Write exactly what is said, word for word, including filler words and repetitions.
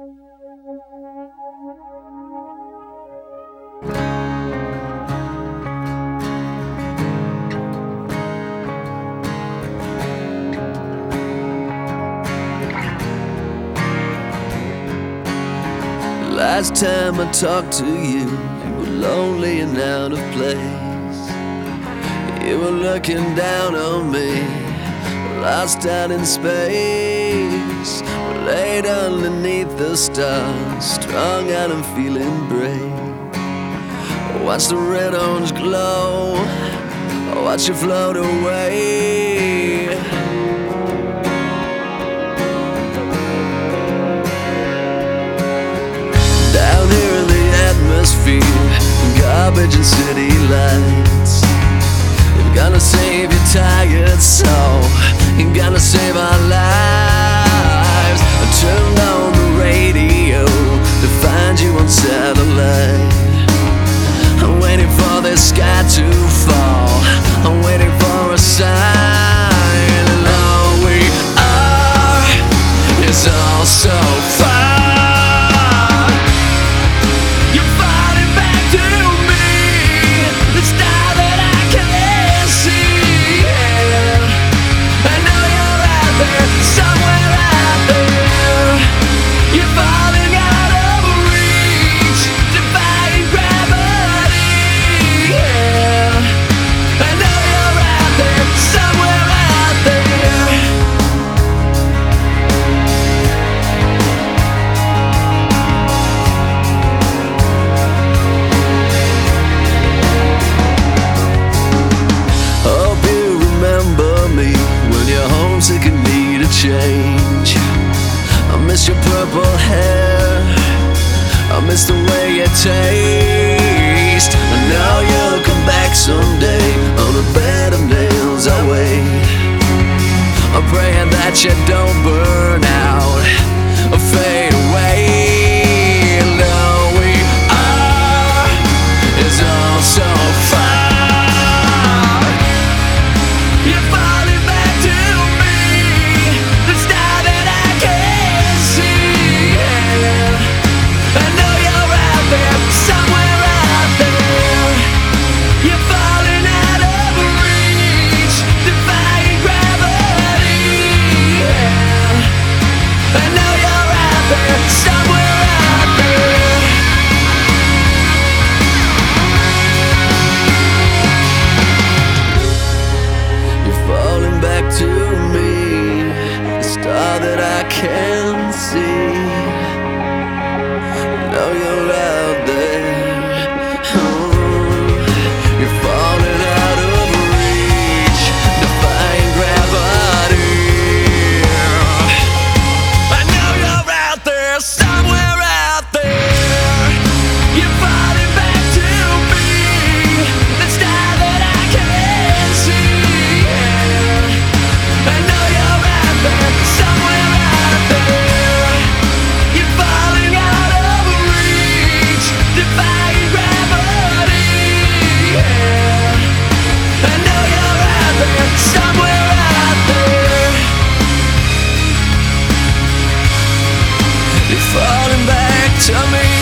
Last time I talked to you, you were lonely and out of place. You were looking down on me, lost out in space. We're laid underneath the stars, strung out and feeling brave. Watch the red orange glow, watch you float away. Down here in the atmosphere, garbage and city lights. You're gonna save your tired soul, you're gonna save our lives. I turned on the radio to find you on satellite. I'm waiting for the sky to fall, I'm waiting for a sign. And all we are is all so far. Change. I miss your purple hair, I miss the way you taste. I know you'll come back someday, on a bed of nails I wait. I'm praying that you don't burn out or fade away. And all we are is all so far. You're falling back to can see. Know you're out there. Oh, you're falling out of reach, defying gravity. I know you're out there, somewhere out there. You're falling back to me, the star that I can see. I know you're out there, somewhere. Falling back to me.